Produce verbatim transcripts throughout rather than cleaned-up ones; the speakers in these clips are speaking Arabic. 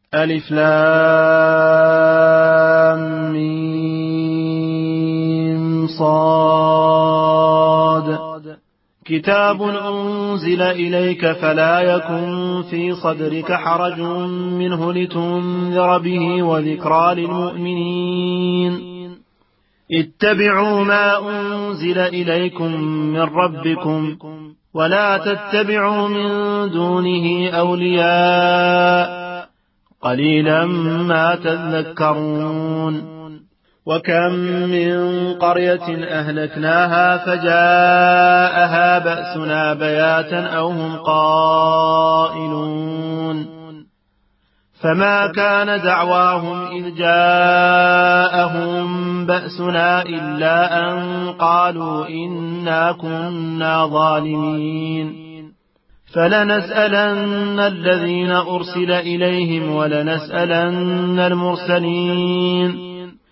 ألف لام ميم صاد كتاب أنزل إليك فلا يكن في صدرك حرج منه لتنذر به وذكرى للمؤمنين اتبعوا ما أنزل إليكم من ربكم ولا تتبعوا من دونه أولياء قليلا ما تذكرون وكم من قرية أهلكناها فجاءها بأسنا بياتا أو هم قائلون فما كان دعواهم إذ جاءهم بأسنا إلا أن قالوا إنا كنا ظالمين فلنسألن الذين أرسل إليهم ولنسألن المرسلين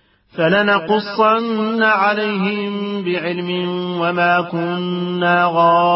فلنقصن عليهم بعلم وما كنا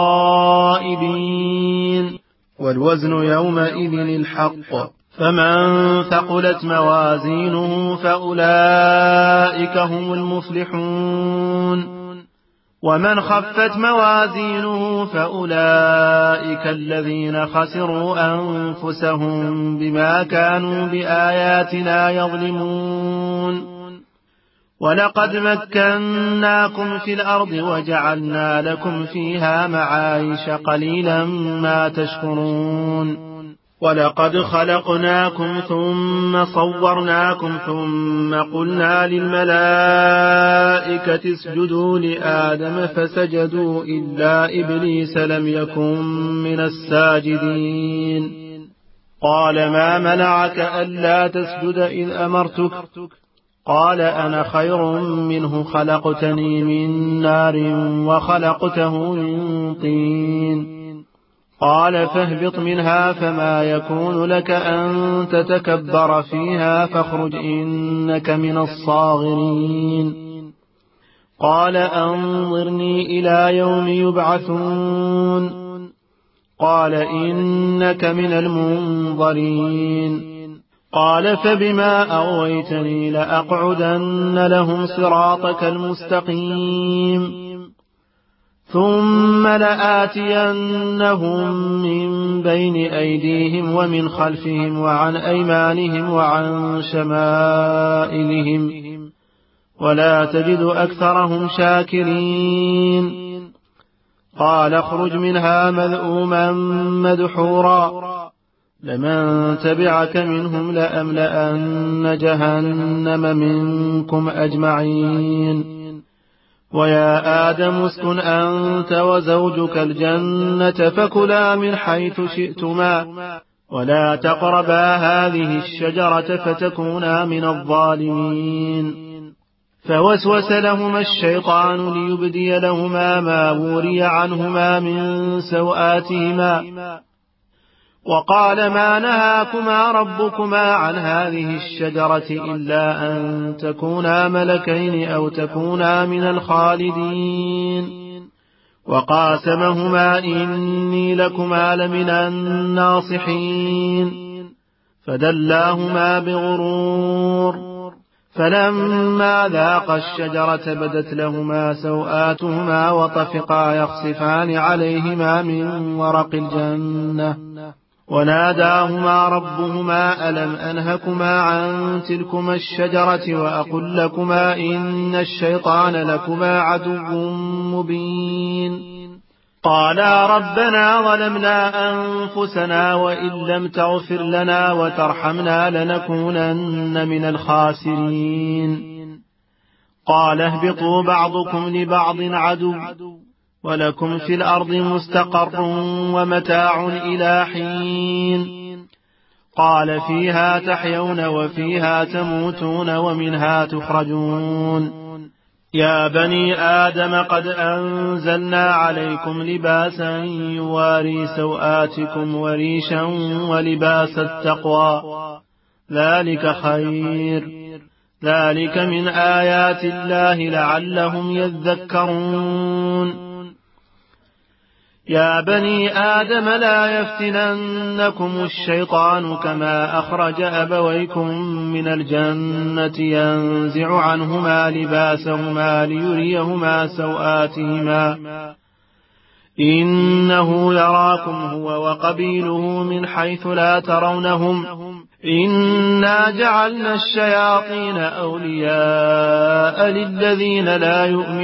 غائبين والوزن يومئذ الحق فمن ثقلت موازينه فأولئك هم المفلحون ومن خفت موازينه فأولئك الذين خسروا أنفسهم بما كانوا بآياتنا يظلمون ولقد مكناكم في الأرض وجعلنا لكم فيها معايش قليلا ما تشكرون ولقد خلقناكم ثم صورناكم ثم قلنا للملائكة اسجدوا لآدم فسجدوا إلا إبليس لم يكن من الساجدين قال ما منعك ألا تسجد إذ أمرتك قال أنا خير منه خلقتني من نار وخلقته من طين قال فاهبط منها فما يكون لك أن تتكبر فيها فاخرج إنك من الصاغرين قال أنظرني إلى يوم يبعثون قال إنك من المنظرين قال فبما أغويتني لأقعدن لهم صراطك المستقيم ثم لآتينهم من بين أيديهم ومن خلفهم وعن أيمانهم وعن شمائلهم ولا تجد أكثرهم شاكرين قال اخرج منها مذءوما مدحورا لمن تبعك منهم لأملأن جهنم منكم أجمعين ويا آدم اسكن أنت وزوجك الجنة فكلا من حيث شئتما ولا تقربا هذه الشجرة فتكونا من الظالمين فوسوس لهما الشيطان ليبدي لهما ما وري عنهما من سوآتهما وقال ما نهاكما ربكما عن هذه الشجرة إلا أن تكونا ملكين أو تكونا من الخالدين وقاسمهما إني لكما لمن الناصحين فدلاهما بغرور فلما ذاقا الشجرة بدت لهما سوآتهما وطفقا يخصفان عليهما من ورق الجنة وناداهما ربهما ألم أنهكما عن تلكما الشجرة وأقل لكما إن الشيطان لكما عدو مبين قالا ربنا ظلمنا أنفسنا وإن لم تغفر لنا وترحمنا لنكونن من الخاسرين قال اهبطوا بعضكم لبعض عدو ولكم في الأرض مستقر ومتاع إلى حين قال فيها تحيون وفيها تموتون ومنها تخرجون يا بني آدم قد أنزلنا عليكم لباسا يواري سوآتكم وريشا ولباس التقوى ذلك خير ذلك من آيات الله لعلهم يذكرون يا بني آدم لا يفتننكم الشيطان كما أخرج أبويكم من الجنة ينزع عنهما لباسهما ليريهما سوآتهما إنه يراكم هو وقبيله من حيث لا ترونهم إنا جعلنا الشياطين أولياء للذين لا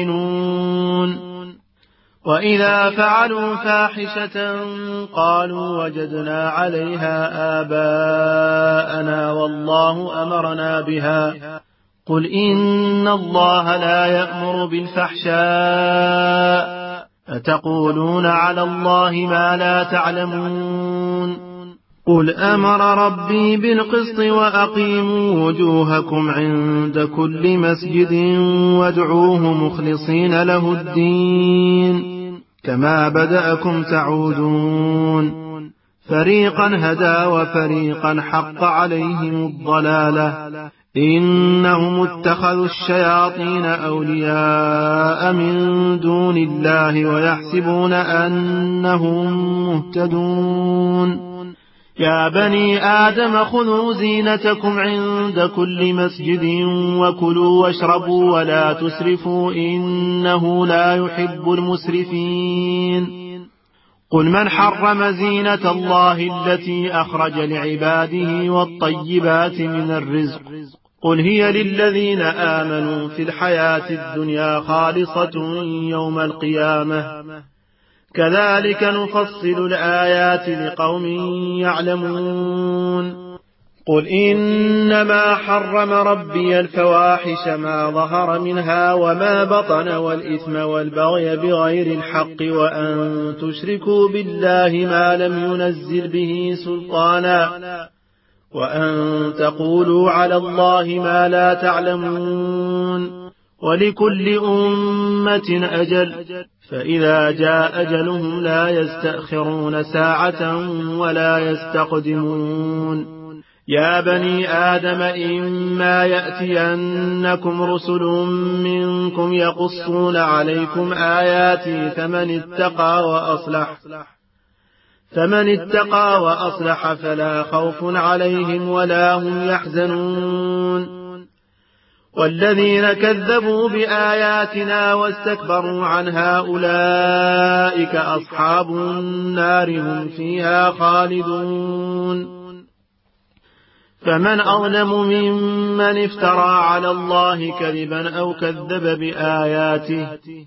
يؤمنون وإذا فعلوا فاحشة قالوا وجدنا عليها آباءنا والله أمرنا بها قل إن الله لا يأمر بالفحشاء أتقولون على الله ما لا تعلمون قل أمر ربي بالقسط وأقيموا وجوهكم عند كل مسجد وادعوه مخلصين له الدين كما بدأكم تعودون فريقا هدى وفريقا حق عليهم الضلالة إنهم اتخذوا الشياطين أولياء من دون الله ويحسبون أنهم مهتدون يا بني آدم خذوا زينتكم عند كل مسجد وكلوا واشربوا ولا تسرفوا إنه لا يحب المسرفين قل من حرم زينة الله التي أخرج لعباده والطيبات من الرزق قل هي للذين آمنوا في الحياة الدنيا خالصة يوم القيامة كذلك نفصل الآيات لقوم يعلمون قل إنما حرم ربي الفواحش ما ظهر منها وما بطن والإثم والبغي بغير الحق وأن تشركوا بالله ما لم ينزل به سلطانا وأن تقولوا على الله ما لا تعلمون ولكل أمة أجل فإذا جاء أجلهم لا يستأخرون ساعة ولا يستقدمون يا بني آدم إما يأتينكم رسل منكم يقصون عليكم آياتي فمن اتقى وأصلح فمن اتقى وأصلح فلا خوف عليهم ولا هم يحزنون والذين كذبوا بآياتنا واستكبروا عنها أولئك أصحاب النار هم فيها خالدون فمن أظلم ممن افترى على الله كذبا أو كذب بآياته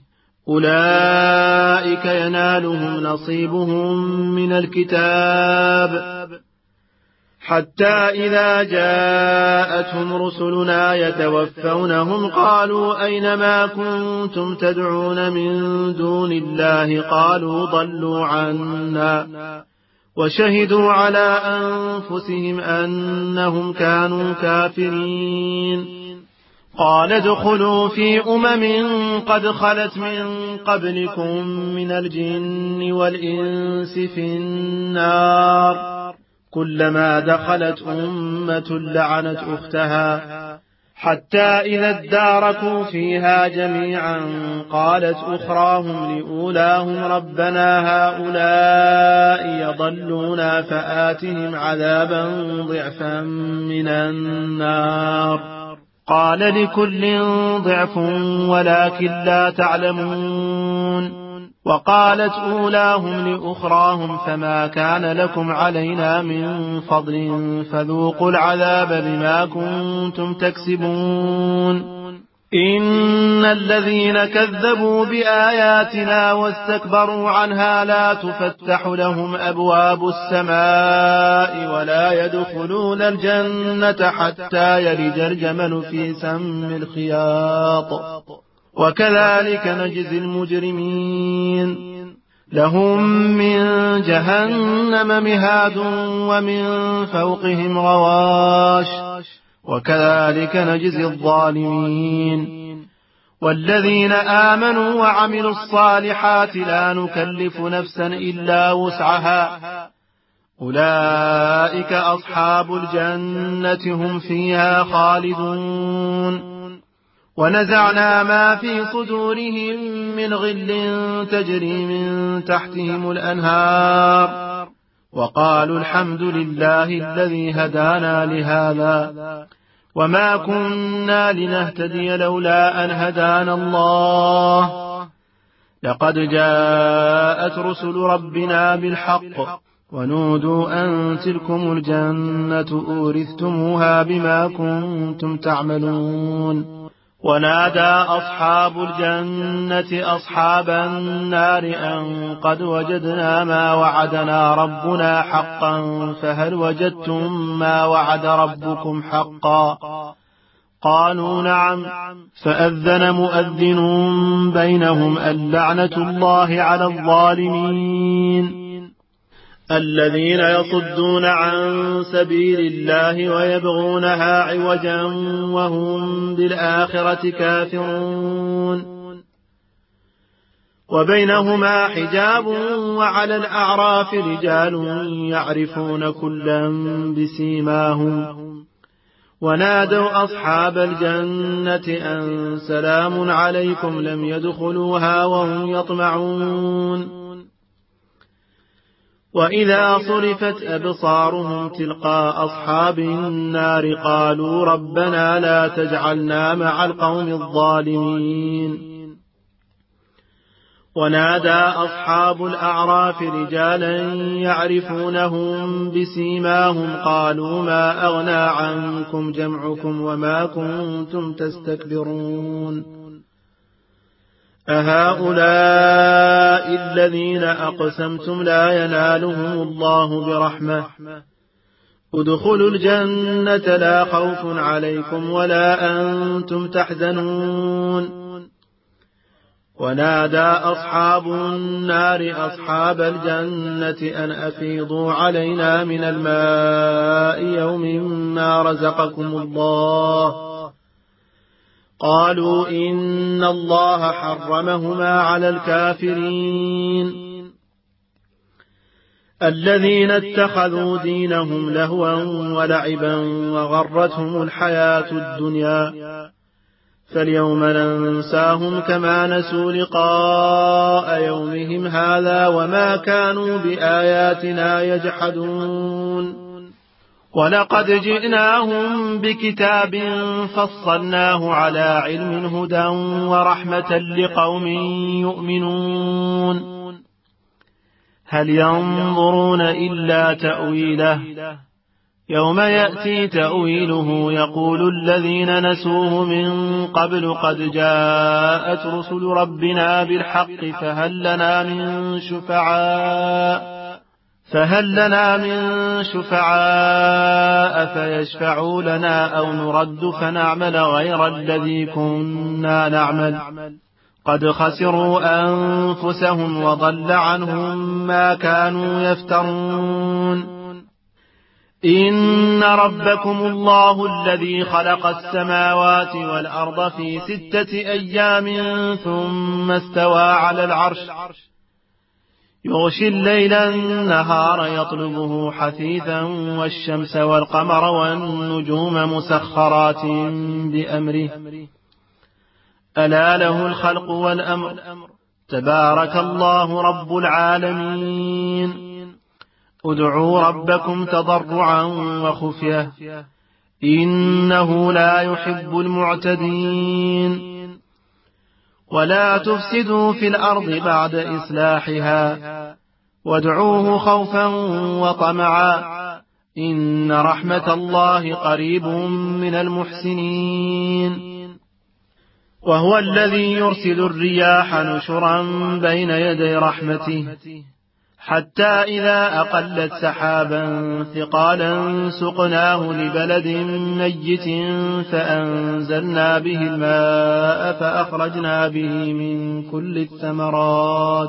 أولئك ينالهم نصيبهم من الكتاب حتى إذا جاءتهم رسلنا يتوفونهم قالوا أين ما كنتم تدعون من دون الله قالوا ضلوا عنا وشهدوا على أنفسهم أنهم كانوا كافرين قال ادخلوا في أمم قد خلت من قبلكم من الجن والإنس في النار كلما دخلت أمة لعنت أختها حتى إذا اداركوا فيها جميعا قالت أخراهم لأولاهم ربنا هؤلاء يضلونا فآتهم عذابا ضعفا من النار قال لكل ضعف ولكن لا تعلمون وقالت أولاهم لأخراهم فما كان لكم علينا من فضل فذوقوا العذاب بما كنتم تكسبون إن الذين كذبوا بآياتنا واستكبروا عنها لا تفتح لهم أبواب السماء ولا يدخلون الجنة حتى يلج الجمل في سم الخياط وكذلك نجزي المجرمين لهم من جهنم مهاد ومن فوقهم غواش وكذلك نجزي الظالمين والذين آمنوا وعملوا الصالحات لا نكلف نفسا إلا وسعها أولئك أصحاب الجنة هم فيها خالدون ونزعنا ما في صدورهم من غل تجري من تحتهم الأنهار وقالوا الحمد لله الذي هدانا لهذا وما كنا لنهتدي لولا أن هدانا الله لقد جاءت رسل ربنا بالحق ونودوا أن تلكم الجنة أورثتموها بما كنتم تعملون ونادى أصحاب الجنة أصحاب النار أن قد وجدنا ما وعدنا ربنا حقا فهل وجدتم ما وعد ربكم حقا قالوا نعم فأذن مؤذن بينهم اللعنة الله على الظالمين الذين يصدون عن سبيل الله ويبغونها عوجا وهم بالآخرة كافرون وبينهما حجاب وعلى الأعراف رجال يعرفون كلا بسيماهم ونادوا أصحاب الجنة أن سلام عليكم لم يدخلوها وهم يطمعون وإذا صرفت أبصارهم تلقاء أصحاب النار قالوا ربنا لا تجعلنا مع القوم الظالمين ونادى أصحاب الأعراف رجالا يعرفونهم بسيماهم قالوا ما أغنى عنكم جمعكم وما كنتم تستكبرون أهؤلاء الذين أقسمتم لا ينالهم الله برحمة ادخلوا الجنة لا خوف عليكم ولا أنتم تحزنون ونادى أصحاب النار أصحاب الجنة أن أفيضوا علينا من الماء يوم ما رزقكم الله قالوا إن الله حرمهما على الكافرين الذين اتخذوا دينهم لهوا ولعبا وغرتهم الحياة الدنيا فاليوم ننساهم كما نسوا لقاء يومهم هذا وما كانوا بآياتنا يجحدون ولقد جئناهم بكتاب فصلناه على علم هدى ورحمة لقوم يؤمنون هل ينظرون إلا تأويله يوم يأتي تأويله يقول الذين نسوه من قبل قد جاءت رسل ربنا بالحق فهل لنا من شفعاء فهل لنا من شفعاء فيشفعوا لنا أو نرد فنعمل غير الذي كنا نعمل قد خسروا أنفسهم وضل عنهم ما كانوا يفترون إن ربكم الله الذي خلق السماوات والأرض في ستة أيام ثم استوى على العرش يغشي الليل النهار يطلبه حثيثا والشمس والقمر والنجوم مسخرات بأمره ألا له الخلق والأمر تبارك الله رب العالمين ادعوا ربكم تضرعا وخفية إنه لا يحب المعتدين ولا تفسدوا في الأرض بعد إصلاحها وادعوه خوفا وطمعا إن رحمة الله قريب من المحسنين وهو الذي يرسل الرياح نشرا بين يدي رحمته حتى إذا أقلت سحابا ثقالا سقناه لبلد ميت فأنزلنا به الماء فأخرجنا به من كل الثمرات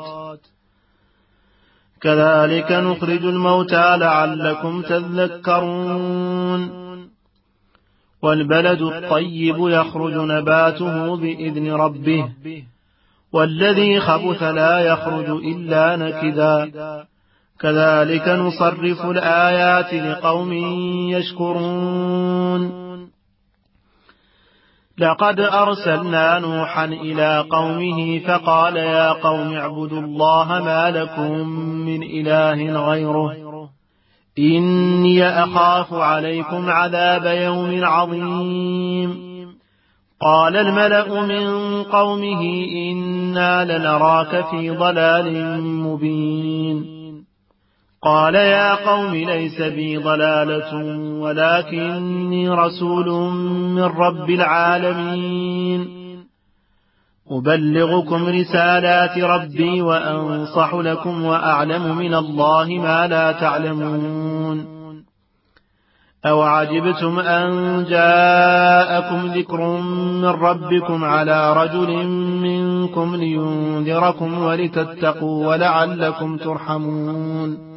كذلك نخرج الموتى لعلكم تذكرون والبلد الطيب يخرج نباته بإذن ربه والذي خبث لا يخرج إلا نكدا كذلك نصرف الآيات لقوم يشكرون لقد أرسلنا نوحا إلى قومه فقال يا قوم اعبدوا الله ما لكم من إله غيره إني أخاف عليكم عذاب يوم عظيم. قال الملأ من قومه إنا لنراك في ضلال مبين. قال يا قوم ليس بي ضلالة ولكني رسول من رب العالمين أبلغكم رسالات ربي وأنصح لكم وأعلم من الله ما لا تعلمون. أو عجبتم أن جاءكم ذكر من ربكم على رجل منكم لينذركم ولتتقوا ولعلكم ترحمون.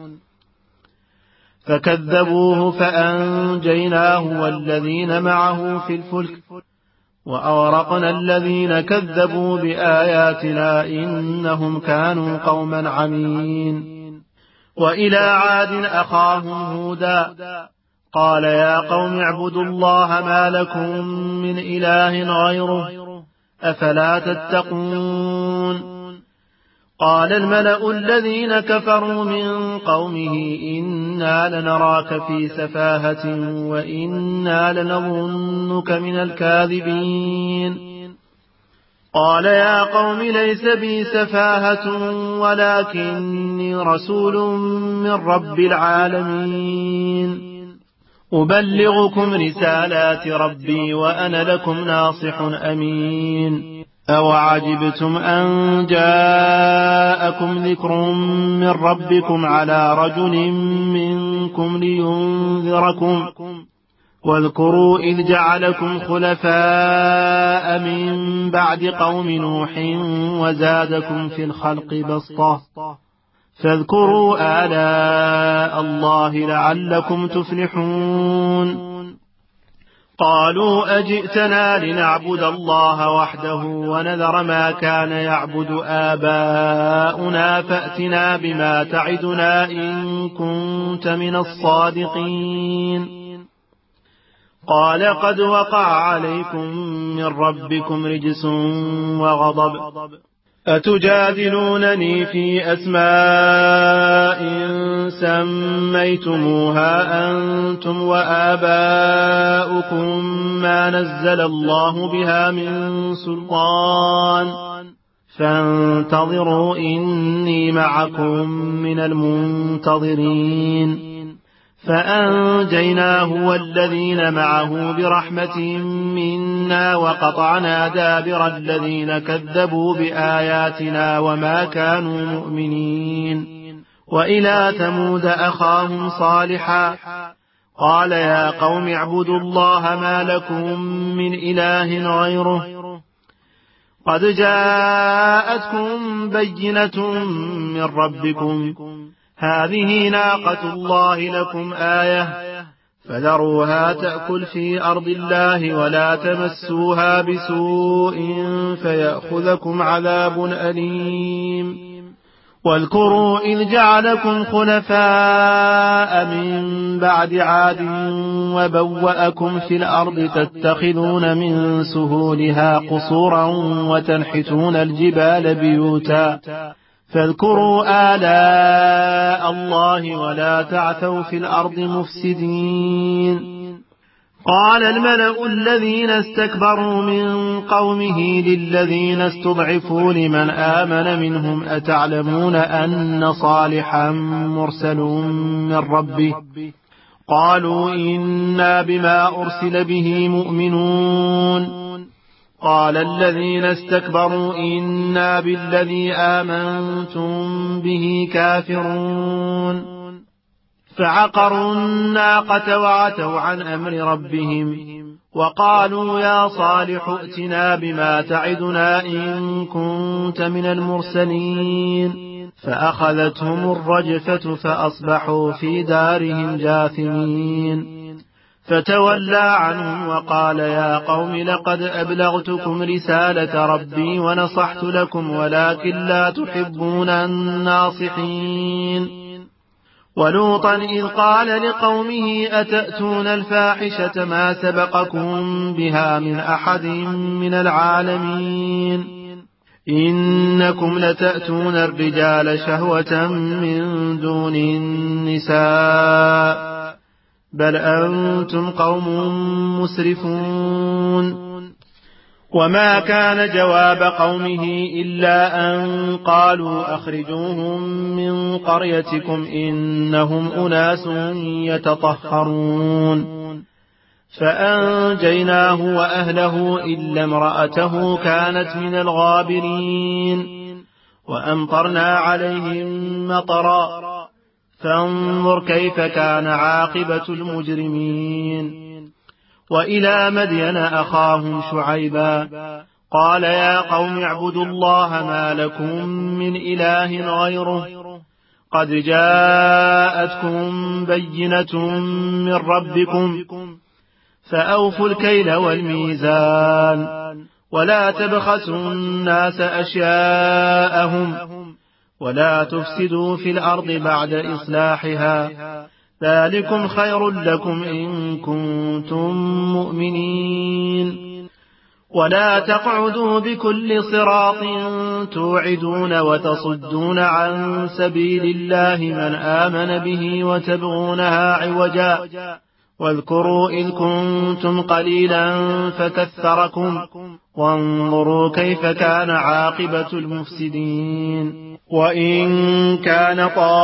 فكذبوه فأنجيناه والذين معه في الفلك وأغرقنا الذين كذبوا بآياتنا إنهم كانوا قوما عمين. وإلى عاد أخاهم هودا قال يا قوم اعبدوا الله ما لكم من إله غيره أفلا تتقون. قال الملأ الذين كفروا من قومه إنا لنراك في سفاهة وإنا لنظنك من الكاذبين. قال يا قوم ليس بي سفاهة ولكني رسول من رب العالمين أبلغكم رسالات ربي وأنا لكم ناصح أمين. أو عجبتم أن جاءكم ذكر من ربكم على رجل منكم لينذركم واذكروا إذ جعلكم خلفاء من بعد قوم نوح وزادكم في الخلق بسطة فاذكروا آلاء الله لعلكم تفلحون. قالوا أجئتنا لنعبد الله وحده ونذر ما كان يعبد آباؤنا فأتنا بما تعدنا إن كنت من الصادقين. قال قد وقع عليكم من ربكم رجس وغضب أتجادلونني في أسماء سميتموها أنتم وآباؤكم ما نزل الله بها من سلطان فانتظروا إني معكم من المنتظرين. فأنجيناه والذين معه برحمة منا وقطعنا دابر الذين كذبوا بآياتنا وما كانوا مؤمنين. وإلى ثمود أخاهم صالحا قال يا قوم اعبدوا الله ما لكم من إله غيره قد جاءتكم بينة من ربكم هذه ناقة الله لكم آية فذروها تأكل في أرض الله ولا تمسوها بسوء فيأخذكم عذاب أليم. واذكروا إذ جعلكم خلفاء من بعد عاد وبوأكم في الأرض تتخذون من سهولها قصورا وتنحتون الجبال بيوتا فاذكروا آلاء الله ولا تعثوا في الأرض مفسدين. قال الملأ الذين استكبروا من قومه للذين استضعفوا لمن آمن منهم أتعلمون أن صالحا مرسل من ربه قالوا إنا بما أرسل به مؤمنون. قال الذين استكبروا إنا بالذي آمنتم به كافرون. فعقروا الناقة وعتوا عن أمر ربهم وقالوا يا صالح ائتنا بما تعدنا إن كنت من المرسلين. فأخذتهم الرجفة فأصبحوا في دارهم جاثمين. فتولى عنهم وقال يا قوم لقد أبلغتكم رسالة ربي ونصحت لكم ولكن لا تحبون الناصحين. ولوطا إذ قال لقومه أتأتون الفاحشة ما سبقكم بها من أحد من العالمين إنكم لتأتون الرجال شهوة من دون النساء بل أنتم قوم مسرفون. وما كان جواب قومه إلا أن قالوا أخرجوهم من قريتكم إنهم أناس يتطهرون فأنجيناه وأهله إلا امرأته كانت من الغابرين وأمطرنا عليهم مطرا فانظر كيف كان عاقبة المجرمين. وإلى مدين أخاهم شعيبا قال يا قوم اعبدوا الله ما لكم من إله غيره قد جاءتكم بينة من ربكم فأوفوا الكيل والميزان ولا تبخسوا الناس أشياءهم ولا تفسدوا في الأرض بعد إصلاحها ذلكم خير لكم إن كنتم مؤمنين. ولا تقعدوا بكل صراط توعدون وتصدون عن سبيل الله من آمن به وتبغونها عوجا واذكروا إذ كنتم قليلا فكثركم وانظروا كيف كان عاقبة المفسدين. وإن كان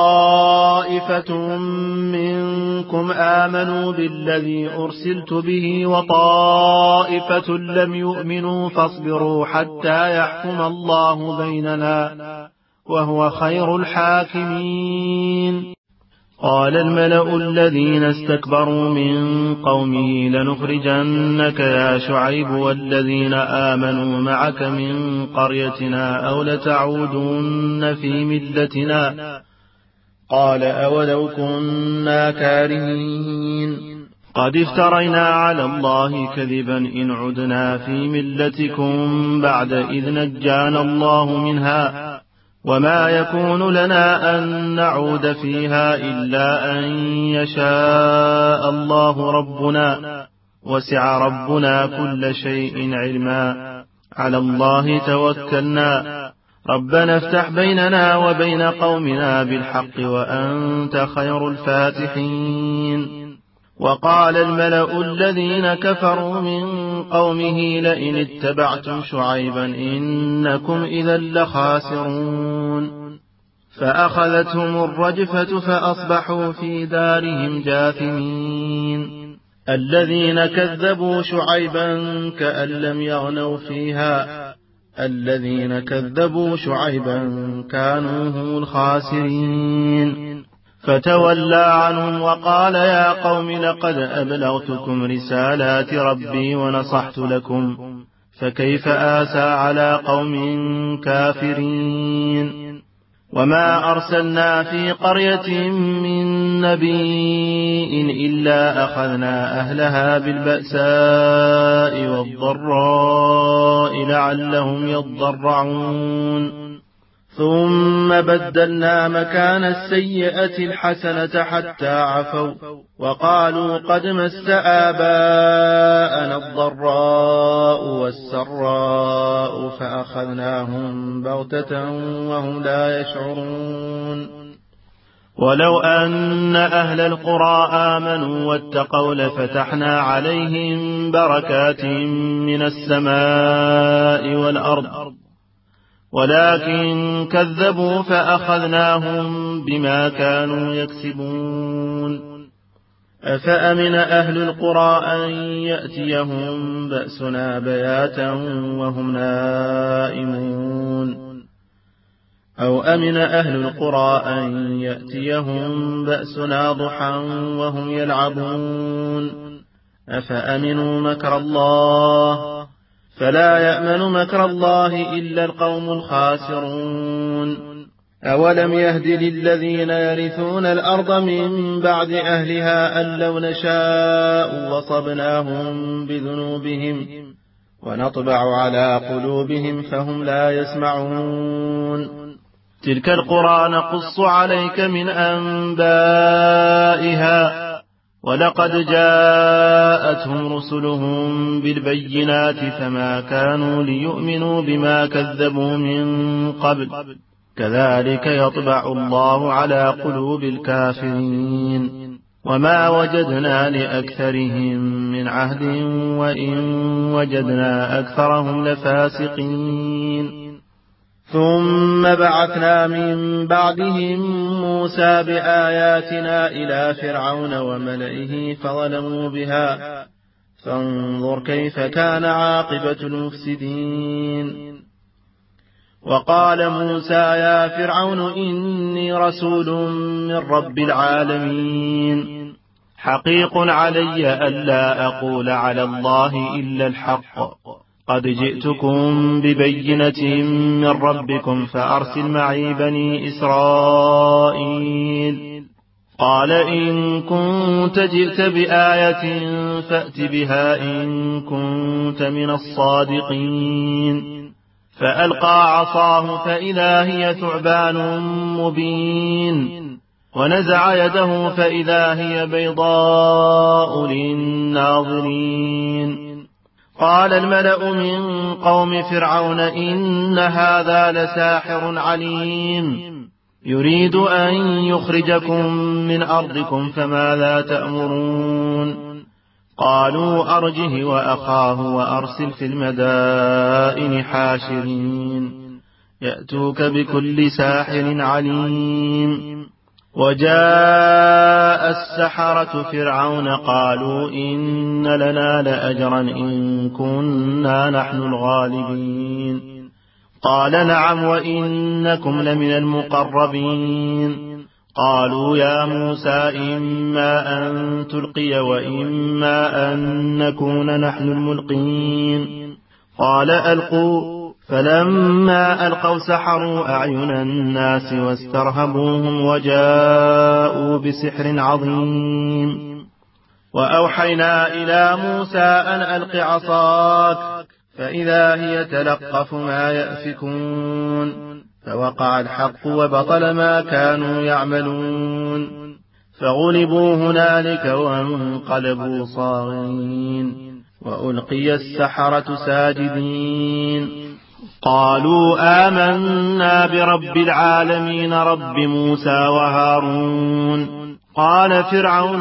طائفة منكم آمنوا بالذي أرسلت به وطائفة لم يؤمنوا فاصبروا حتى يحكم الله بيننا وهو خير الحاكمين. قال الملأ الذين استكبروا من قومه لنخرجنك يا شعيب والذين آمنوا معك من قريتنا أو لتعودن في ملتنا قال أولو كنا كارهين قد افترينا على الله كذبا إن عدنا في ملتكم بعد إذ نجانا الله منها وما يكون لنا أن نعود فيها إلا أن يشاء الله ربنا وسع ربنا كل شيء علما على الله توكلنا ربنا افتح بيننا وبين قومنا بالحق وأنت خير الفاتحين. وقال الملأ الذين كفروا من قومه لئن اتبعتم شعيبا إنكم إذا لخاسرون فأخذتهم الرجفة فأصبحوا في دارهم جاثمين. الذين كذبوا شعيبا كأن لم يغنوا فيها الذين كذبوا شعيبا كانوا هم الخاسرين. فتولى عنهم وقال يا قوم لقد أبلغتكم رسالات ربي ونصحت لكم فكيف آسى على قوم كافرين. وما أرسلنا في قرية من نبي إلا أخذنا أهلها بالبأساء والضراء لعلهم يضرعون ثم بدلنا مكان السيئة الحسنة حتى عفوا وقالوا قد مس آباءنا الضراء والسراء فأخذناهم بغتة وهم لا يشعرون. ولو أن أهل القرى آمنوا واتقوا لفتحنا عليهم بركات من السماء والأرض ولكن كذبوا فأخذناهم بما كانوا يكسبون. أفأمن أهل القرى أن يأتيهم بأسنا بياتا وهم نائمون أو أمن أهل القرى أن يأتيهم بأسنا ضحى وهم يلعبون أفأمنوا مكر الله فلا يأمن مكر الله إلا القوم الخاسرون. أولم يهد للذين يرثون الأرض من بعد أهلها أن لو نشاء وصبناهم بذنوبهم ونطبع على قلوبهم فهم لا يسمعون تلك القرى نقص عليك من أنبائها ولقد جاءتهم رسلهم بالبينات فما كانوا ليؤمنوا بما كذبوا من قبل كذلك يطبع الله على قلوب الكافرين وما وجدنا لأكثرهم من عهد وإن وجدنا أكثرهم لفاسقين ثم بعثنا من بعدهم موسى بآياتنا إلى فرعون وملئه فظلموا بها فانظر كيف كان عاقبة المفسدين وقال موسى يا فرعون إني رسول من رب العالمين حقيق علي ألا أقول على الله إلا الحق قد جئتكم ببينة من ربكم فأرسل معي بني إسرائيل قال إن كنت جئت بآية فأت بها إن كنت من الصادقين فألقى عصاه فإذا هي ثعبان مبين ونزع يده فإذا هي بيضاء للناظرين قال الملأ من قوم فرعون إن هذا لساحر عليم يريد أن يخرجكم من أرضكم فماذا تأمرون قالوا أرجه وأخاه وأرسل في المدائن حاشرين يأتوك بكل ساحر عليم وجاء السحرة فرعون قالوا إن لنا لأجرا إن كنا نحن الغالبين قال نعم وإنكم لمن المقربين قالوا يا موسى إما أن تلقي وإما أن نكون نحن الملقين قال ألقوا فلما ألقوا سحروا أعين الناس واسترهبوهم وجاءوا بسحر عظيم وأوحينا إلى موسى أن ألق عصاك فإذا هي تلقف ما يأفكون فوقع الحق وبطل ما كانوا يعملون فغلبوا هنالك وانقلبوا صاغرين وألقي السحرة ساجدين قالوا آمنا برب العالمين رب موسى وهارون قال فرعون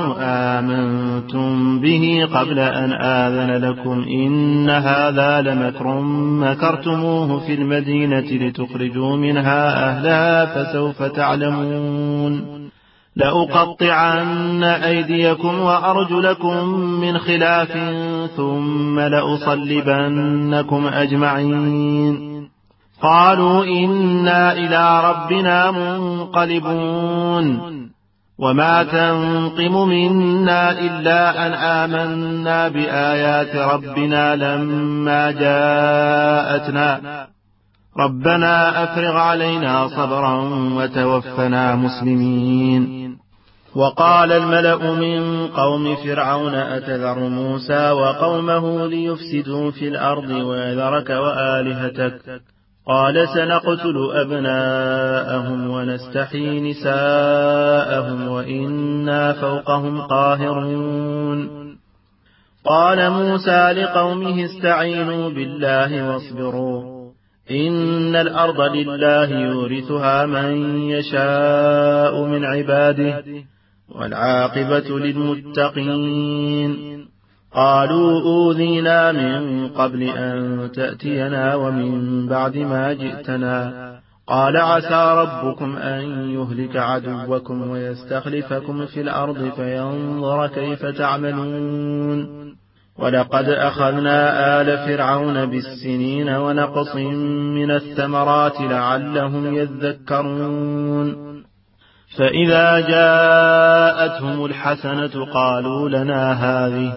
آمنتم به قبل أن آذن لكم إن هذا لمكر مكرتموه في المدينة لتخرجوا منها أهلها فسوف تعلمون لأقطعن أيديكم وأرجلكم من خلاف ثم لأصلبنكم أجمعين قالوا إنا إلى ربنا منقلبون وما تنقم منا إلا أن آمنا بآيات ربنا لما جاءتنا ربنا أفرغ علينا صبرا وتوفنا مسلمين وقال الملأ من قوم فرعون أتذر موسى وقومه ليفسدوا في الأرض ويذرك وآلهتك قال سنقتل أبناءهم ونستحيي نساءهم وإنا فوقهم قاهرون قال موسى لقومه استعينوا بالله واصبروا إن الأرض لله يورثها من يشاء من عباده والعاقبة للمتقين قالوا أوذينا من قبل أن تأتينا ومن بعد ما جئتنا قال عسى ربكم أن يهلك عدوكم ويستخلفكم في الأرض فينظر كيف تعملون ولقد أخذنا آل فرعون بالسنين ونقص من الثمرات لعلهم يذكرون فإذا جاءتهم الحسنة قالوا لنا هذه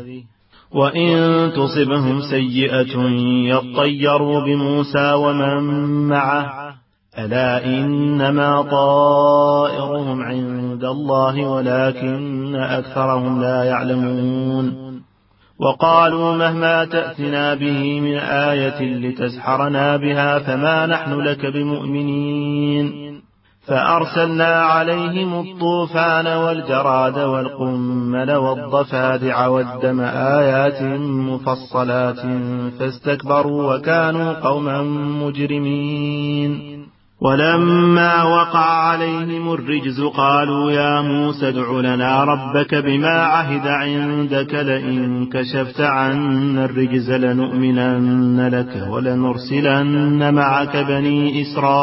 وإن تصبهم سيئة يطيروا بموسى ومن معه ألا إنما طائرهم عند الله ولكن أكثرهم لا يعلمون وقالوا مهما تأتنا به من آية لتسحرنا بها فما نحن لك بمؤمنين فأرسلنا عليهم الطوفان والجراد والقمل والضفادع والدم آيات مفصلات فاستكبروا وكانوا قوما مجرمين. ولما وقع عليهم الرجز قالوا يا موسى ادع لنا ربك بما عهد عندك لئن كشفت عنا الرجز لنؤمنن لك ولنرسلن معك بني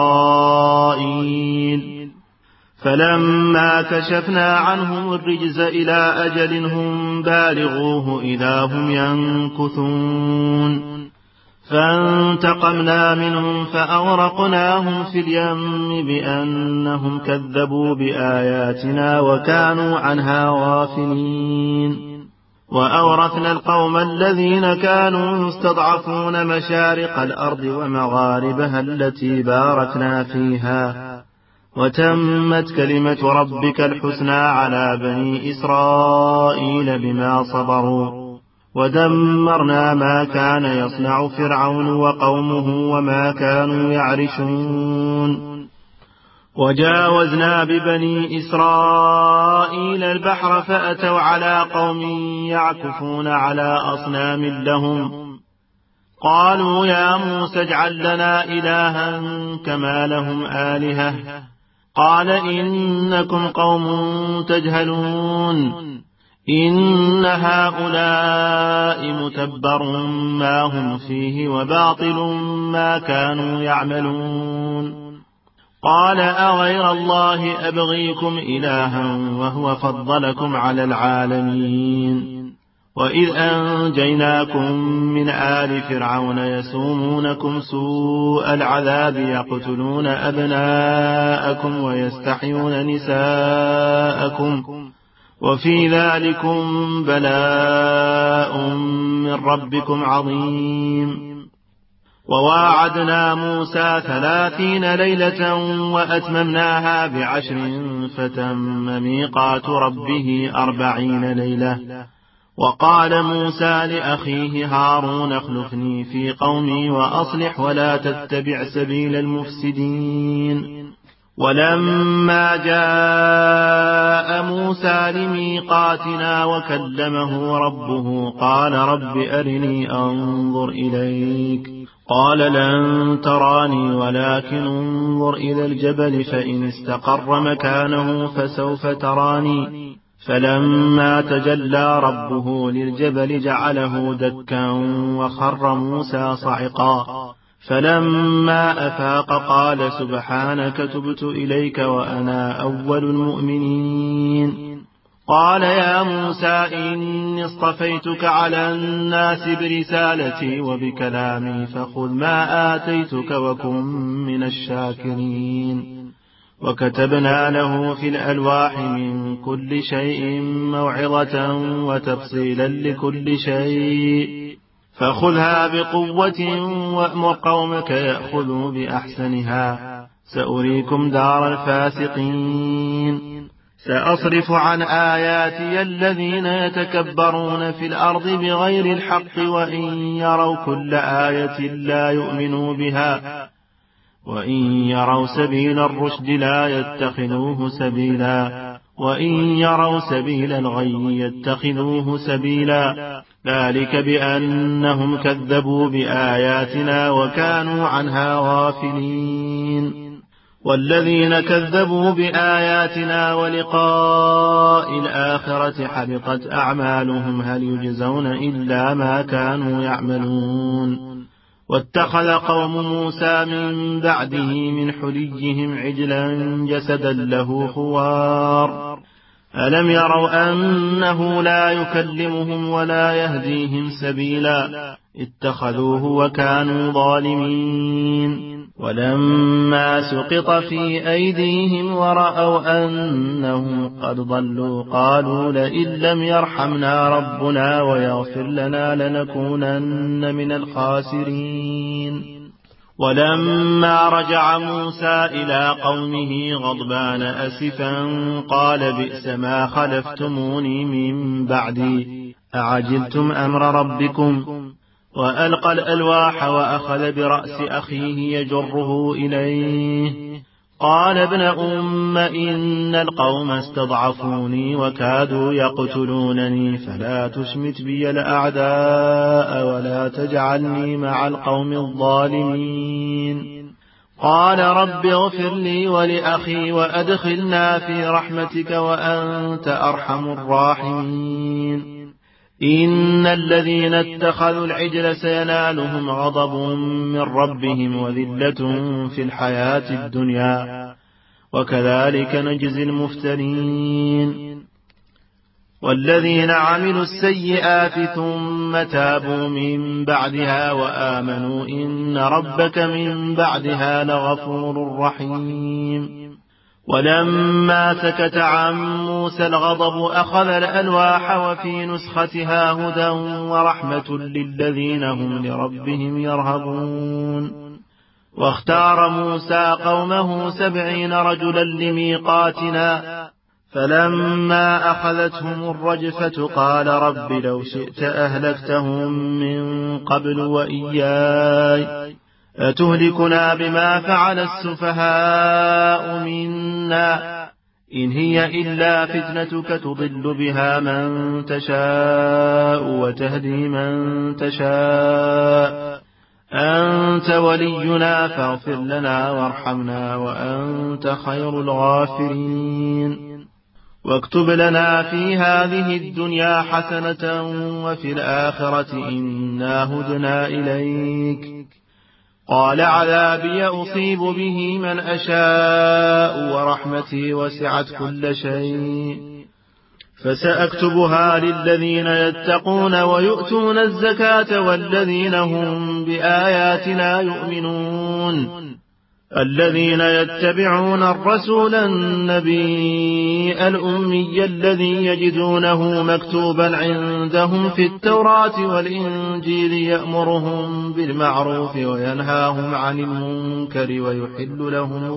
إسرائيل. فلما كشفنا عنهم الرجز إلى أجل هم بالغوه إذا هم ينكثون فانتقمنا منهم فأغرقناهم في اليم بأنهم كذبوا بآياتنا وكانوا عنها غافلين. وأورثنا القوم الذين كانوا يستضعفون مشارق الأرض ومغاربها التي باركنا فيها وتمت كلمة ربك الحسنى على بني إسرائيل بما صبروا ودمرنا ما كان يصنع فرعون وقومه وما كانوا يعرشون. وجاوزنا ببني إسرائيل البحر فأتوا على قوم يعكفون على أصنام لهم قالوا يا موسى اجعل لنا إلها كما لهم آلهة قال إنكم قوم تجهلون إن هؤلاء متبر ما هم فيه وباطل ما كانوا يعملون. قال أغير الله أبغيكم إلها وهو فضلكم على العالمين. وإذ أنجيناكم من آل فرعون يسومونكم سوء العذاب يقتلون أبناءكم ويستحيون نساءكم وفي ذلكم بلاء من ربكم عظيم. وواعدنا موسى ثلاثين ليلة وأتممناها بعشر فتم ميقات ربه أربعين ليلة. وقال موسى لأخيه هارون اخلفني في قومي وأصلح ولا تتبع سبيل المفسدين. ولما جاء موسى لميقاتنا وكلمه ربه قال رب أرني أنظر إليك قال لن تراني ولكن انظر إلى الجبل فإن استقر مكانه فسوف تراني. فلما تجلى ربه للجبل جعله دكا وخر موسى صعقا فلما أفاق قال سبحانك تبت إليك وأنا أول المؤمنين. قال يا موسى إني اصطفيتك على الناس برسالتي وبكلامي فخذ ما آتيتك وكن من الشاكرين. وكتبنا له في الألواح من كل شيء موعظة وتفصيلا لكل شيء فخذها بقوة وأمر قومك يأخذوا بأحسنها سأريكم دار الفاسقين. سأصرف عن آياتي الذين يتكبرون في الأرض بغير الحق وإن يروا كل آية لا يؤمنوا بها وإن يروا سبيل الرشد لا يتخذوه سبيلا وإن يروا سبيل الغي يتخذوه سبيلا ذلك بأنهم كذبوا بآياتنا وكانوا عنها غافلين. والذين كذبوا بآياتنا ولقاء الآخرة حبطت أعمالهم هل يجزون إلا ما كانوا يعملون. واتخذ قوم موسى من بعده من حليهم عجلا جسدا له خوار ألم يروا أنه لا يكلمهم ولا يهديهم سبيلا اتخذوه وكانوا ظالمين. ولما سقط في أيديهم ورأوا أنهم قد ضلوا قالوا لئن لم يرحمنا ربنا ويغفر لنا لنكونن من الخاسرين. ولما رجع موسى إلى قومه غضبان أسفا قال بئس ما خلفتموني من بعدي أعجلتم أمر ربكم. وألقى الألواح وأخذ برأس أخيه يجره إليه قال ابن أم إن القوم استضعفوني وكادوا يقتلونني فلا تشمت بي الأعداء ولا تجعلني مع القوم الظالمين. قال رب اغفر لي ولأخي وأدخلنا في رحمتك وأنت أرحم الراحمين. إن الذين اتخذوا العجل سينالهم غضب من ربهم وذلة في الحياة الدنيا وكذلك نجزي المفترين. والذين عملوا السيئات ثم تابوا من بعدها وآمنوا إن ربك من بعدها لغفور رحيم. ولما سكت عن موسى الغضب أخذ الألواح وفي نسختها هدى ورحمة للذين هم لربهم يرهبون. واختار موسى قومه سبعين رجلا لميقاتنا فلما أخذتهم الرجفة قال رب لو شئت أهلكتهم من قبل وإياي أتهلكنا بما فعل السفهاء منا إن هي إلا فتنتك تضل بها من تشاء وتهدي من تشاء أنت ولينا فاغفر لنا وارحمنا وأنت خير الغافرين. واكتب لنا في هذه الدنيا حسنة وفي الآخرة إنا هدنا إليك. قال عذابي أصيب به من أشاء ورحمتي وسعت كل شيء فسأكتبها للذين يتقون ويؤتون الزكاة والذين هم بآياتنا يؤمنون. الذين يتبعون الرسول النبي الأمي الذي يجدونه مكتوبا عندهم في التوراة والإنجيل يأمرهم بالمعروف وينهاهم عن المنكر ويحل لهم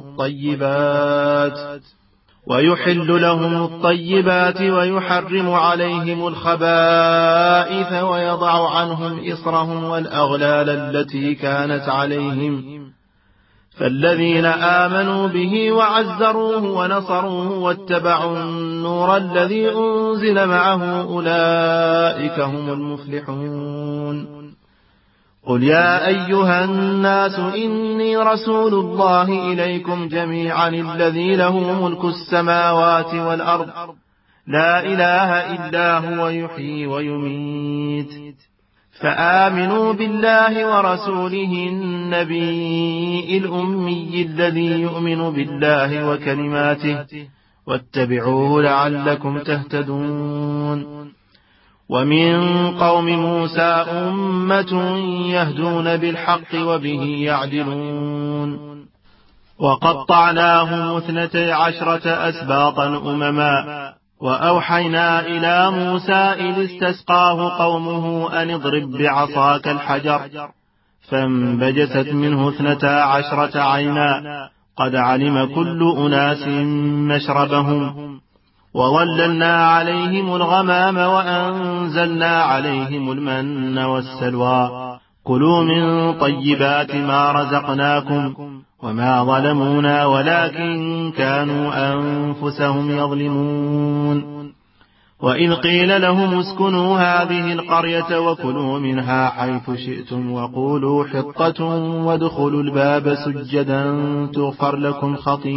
الطيبات ويحل لهم الطيبات ويحرم عليهم الخبائث ويضع عنهم إصرهم والأغلال التي كانت عليهم. فالذين آمنوا به وعزروه ونصروه واتبعوا النور الذي أنزل معه أولئك هم المفلحون. قل يا أيها الناس إني رسول الله إليكم جميعا الذي له ملك السماوات والأرض لا إله إلا هو يحيي ويميت. فآمنوا بالله ورسوله النبي الأمي الذي يؤمن بالله وكلماته واتبعوه لعلكم تهتدون. ومن قوم موسى أمة يهدون بالحق وبه يعدلون. وقطعناهم اثنتي عشرة أسباطا أمما وأوحينا إلى موسى إذ استسقاه قومه أن اضرب بعصاك الحجر فانبجست منه اثنتا عشرة عينا قد علم كل أناس مشربهم وظللنا عليهم الغمام وأنزلنا عليهم المن والسلوى كلوا من طيبات ما رزقناكم وما ظلمونا ولكن كانوا أنفسهم يظلمون. وإذ قيل لهم اسكنوا هذه القرية وكلوا منها حيث شئتم وقولوا حطة وادخلوا الباب سجدا تغفر لكم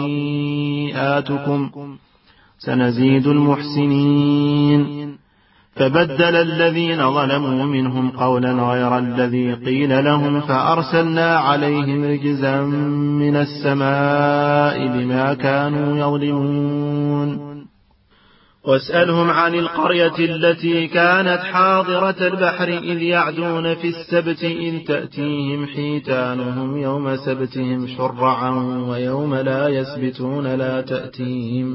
خطيئاتكم سنزيد المحسنين. فبدل الذين ظلموا منهم قولا غير الذي قيل لهم فأرسلنا عليهم رجزا من السماء بما كانوا يظلمون. واسألهم عن القرية التي كانت حاضرة البحر إذ يعدون في السبت إذ تأتيهم حيتانهم يوم سبتهم شرعا ويوم لا يسبتون لا تأتيهم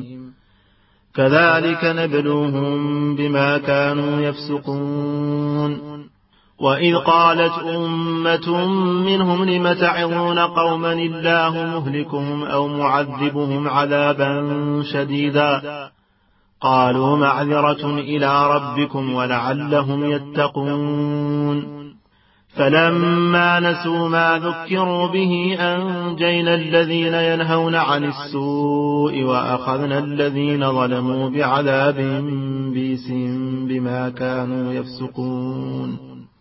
كذلك نبلوهم بما كانوا يفسقون. وإذ قالت أمة منهم لم تعظون قوما الله مهلكهم أو معذبهم عذابا شديدا قالوا معذرة إلى ربكم ولعلهم يتقون. فلما نسوا ما ذكروا به أنجينا الذين ينهون عن السوء وأخذنا الذين ظلموا بعذاب بئيس بما كانوا يفسقون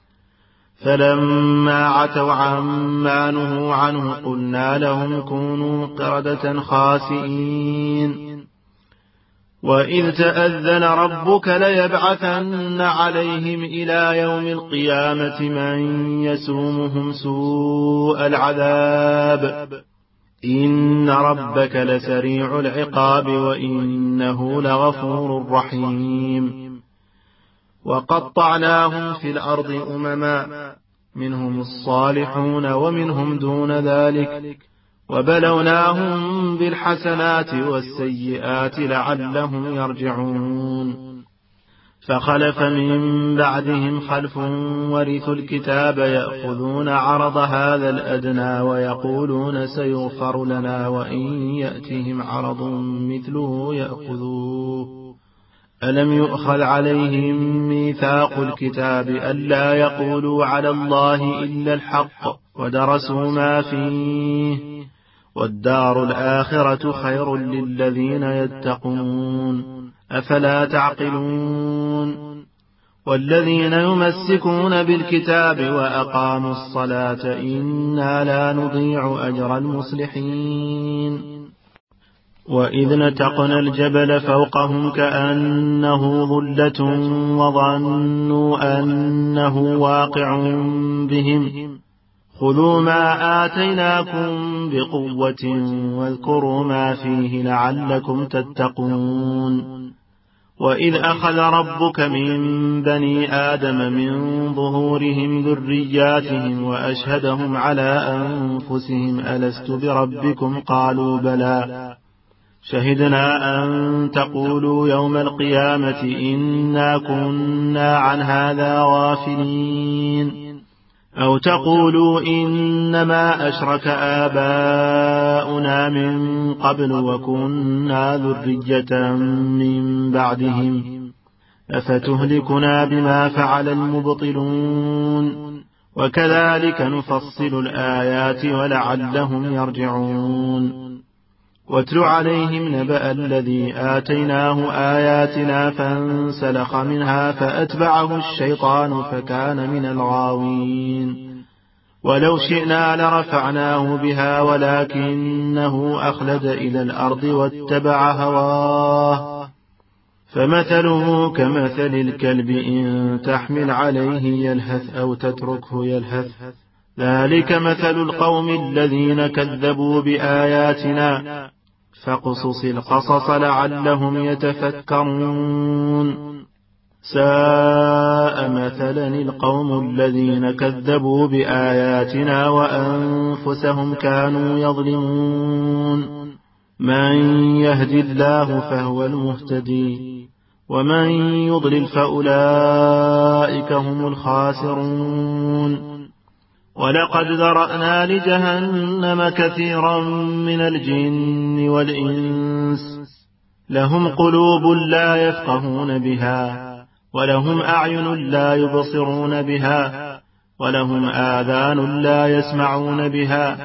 فلما عتوا عما نهوا عنه قلنا لهم كونوا قردة خاسئين وإذ تأذن ربك ليبعثن عليهم إلى يوم القيامة من يسومهم سوء العذاب إن ربك لسريع العقاب وإنه لغفور رحيم وقطعناهم في الأرض أمما منهم الصالحون ومنهم دون ذلك وبلوناهم بالحسنات والسيئات لعلهم يرجعون فخلف من بعدهم خلف ورثوا الكتاب يأخذون عرض هذا الأدنى ويقولون سيغفر لنا وإن يأتهم عرض مثله يأخذوه ألم يؤخذ عليهم ميثاق الكتاب ألا يقولوا على الله إلا الحق ودرسوا ما فيه والدار الآخرة خير للذين يتقون أفلا تعقلون والذين يمسكون بالكتاب وأقاموا الصلاة إنا لا نضيع أجر المصلحين وإذ نتقنا الجبل فوقهم كأنه ظلة وظنوا أنه واقع بهم خذوا ما آتيناكم بقوة واذكروا ما فيه لعلكم تتقون وإذ أخذ ربك من بني آدم من ظهورهم ذرياتهم وأشهدهم على أنفسهم ألست بربكم قالوا بلى شهدنا أن تقولوا يوم القيامة إنا كنا عن هذا غافلين أو تقولوا إنما أشرك آباؤنا من قبل وكنا ذرية من بعدهم أفتهلكنا بما فعل المبطلون وكذلك نفصل الآيات ولعلهم يرجعون واتل عليهم نبأ الذي آتيناه آياتنا فانسلخ منها فأتبعه الشيطان فكان من الغاوين ولو شئنا لرفعناه بها ولكنه أخلد إلى الأرض واتبع هواه فمثله كمثل الكلب إن تحمل عليه يلهث أو تتركه يلهث ذلك مثل القوم الذين كذبوا بآياتنا فاقصص القصص لعلهم يتفكرون ساء مثلا القوم الذين كذبوا بآياتنا وأنفسهم كانوا يظلمون من يهد الله فهو المهتدي ومن يضلل فأولئك هم الخاسرون ولقد ذرأنا لجهنم كثيرا من الجن والإنس لهم قلوب لا يفقهون بها ولهم أعين لا يبصرون بها ولهم آذان لا يسمعون بها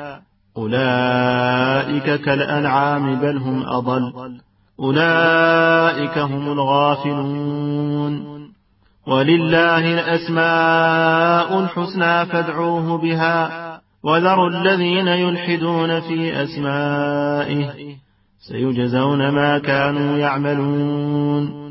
أولئك كالأنعام بل هم أضل أولئك هم الغافلون ولله الأسماء الحسنى فادعوه بها وذروا الذين يلحدون في أسمائه سيجزون ما كانوا يعملون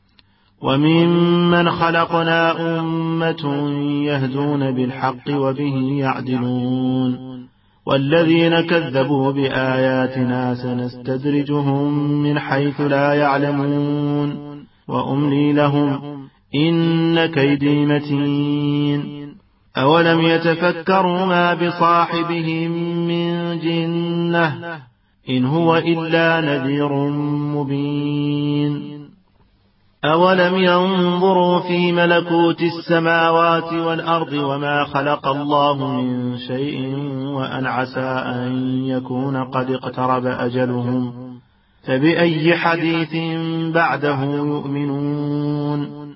وممن خلقنا أمة يهدون بالحق وبه يعدلون والذين كذبوا بآياتنا سنستدرجهم من حيث لا يعلمون وأملي لهم إن كيدي متين أولم يتفكروا ما بصاحبهم من جنة إن هو إلا نذير مبين أولم ينظروا في ملكوت السماوات والأرض وما خلق الله من شيء وأن عسى أن يكون قد اقترب أجلهم فبأي حديث بعده يؤمنون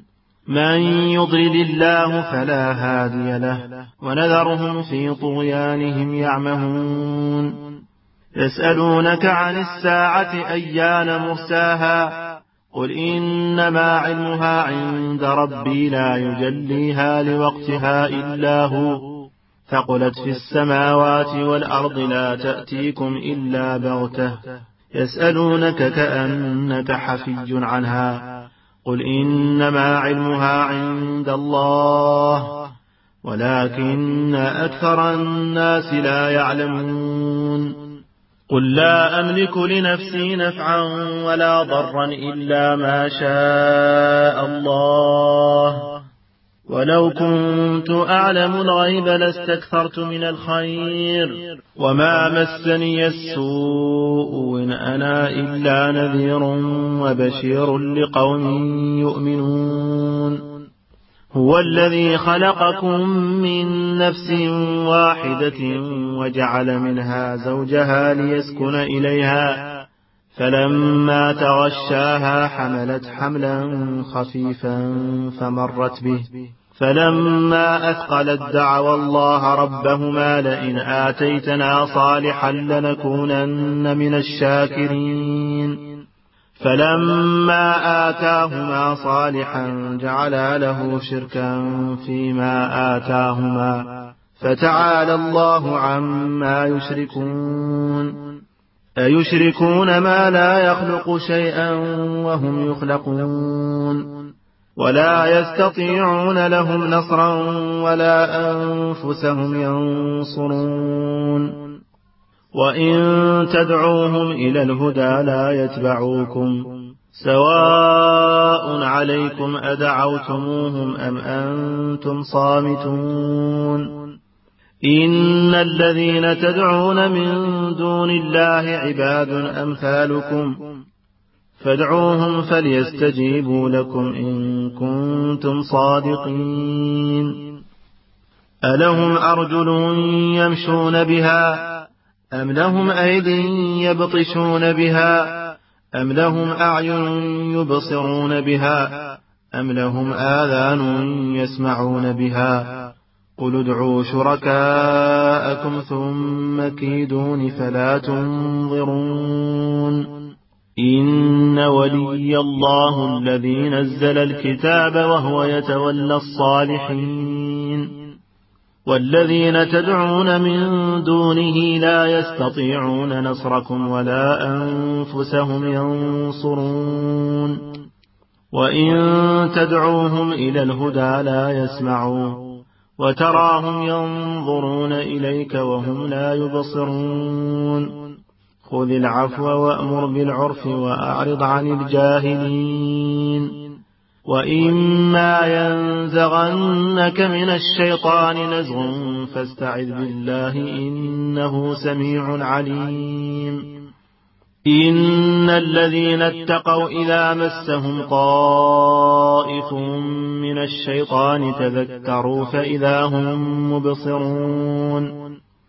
من يضلل الله فلا هادي له ونذرهم في طغيانهم يعمهون يسألونك عن الساعة أيان مرساها قل إنما علمها عند ربي لا يجليها لوقتها إلا هو ثقلت في السماوات والأرض لا تأتيكم إلا بغتة يسألونك كأنك حفي عنها قل إنما علمها عند الله ولكن أكثر الناس لا يعلمون قل لا أملك لنفسي نفعا ولا ضرا إلا ما شاء الله ولو كنت أعلم الغيب لاستكثرت من الخير وما مسني السوء إن أنا إلا نذير وبشير لقوم يؤمنون هو الذي خلقكم من نفس واحدة وجعل منها زوجها ليسكن إليها فلما تغشاها حملت حملا خفيفا فمرت به فلما أثقلت دعوا الله ربهما لئن آتيتنا صالحا لنكونن من الشاكرين فلما آتاهما صالحا جعلا له شركا فيما آتاهما فتعالى الله عما يشركون أيشركون ما لا يخلق شيئا وهم يخلقون ولا يستطيعون لهم نصرا ولا أنفسهم ينصرون وإن تدعوهم إلى الهدى لا يتبعوكم سواء عليكم أدعوتموهم أم أنتم صامتون إن الذين تدعون من دون الله عباد أمثالكم فادعوهم فليستجيبوا لكم إن كنتم صادقين ألهم أرجل يمشون بها أم لهم أيد يبطشون بها أم لهم أعين يبصرون بها أم لهم آذان يسمعون بها قل ادعوا شركاءكم ثم كيدون فلا تنظرون إن ولي الله الذي نزل الكتاب وهو يتولى الصالحين والذين تدعون من دونه لا يستطيعون نصركم ولا أنفسهم ينصرون وإن تدعوهم إلى الهدى لا يسمعون وتراهم ينظرون إليك وهم لا يبصرون خذ العفو وأمر بالعرف وأعرض عن الجاهلين وإما ينزغنك من الشيطان نزغ فاستعذ بالله إنه سميع عليم إن الذين اتقوا إذا مسهم طائف من الشيطان تذكروا فإذا هم مبصرون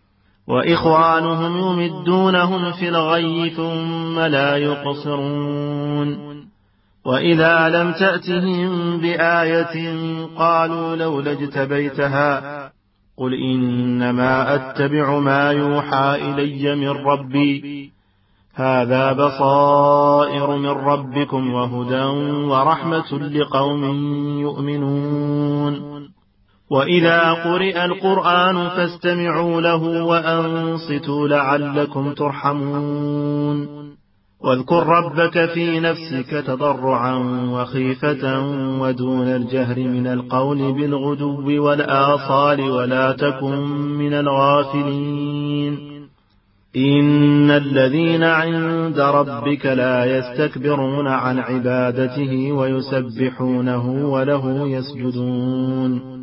وإخوانهم يمدونهم في الغي ثم لا يقصرون وإذا لم تأتهم بآية قالوا لولا اجتبيتها قل إنما أتبع ما يوحى إلي من ربي هذا بصائر من ربكم وهدى ورحمة لقوم يؤمنون وإذا قرئ القرآن فاستمعوا له وأنصتوا لعلكم ترحمون واذكر ربك في نفسك تضرعا وخيفة ودون الجهر من القول بالغدو والآصال ولا تكن من الغافلين إن الذين عند ربك لا يستكبرون عن عبادته ويسبحونه وله يسجدون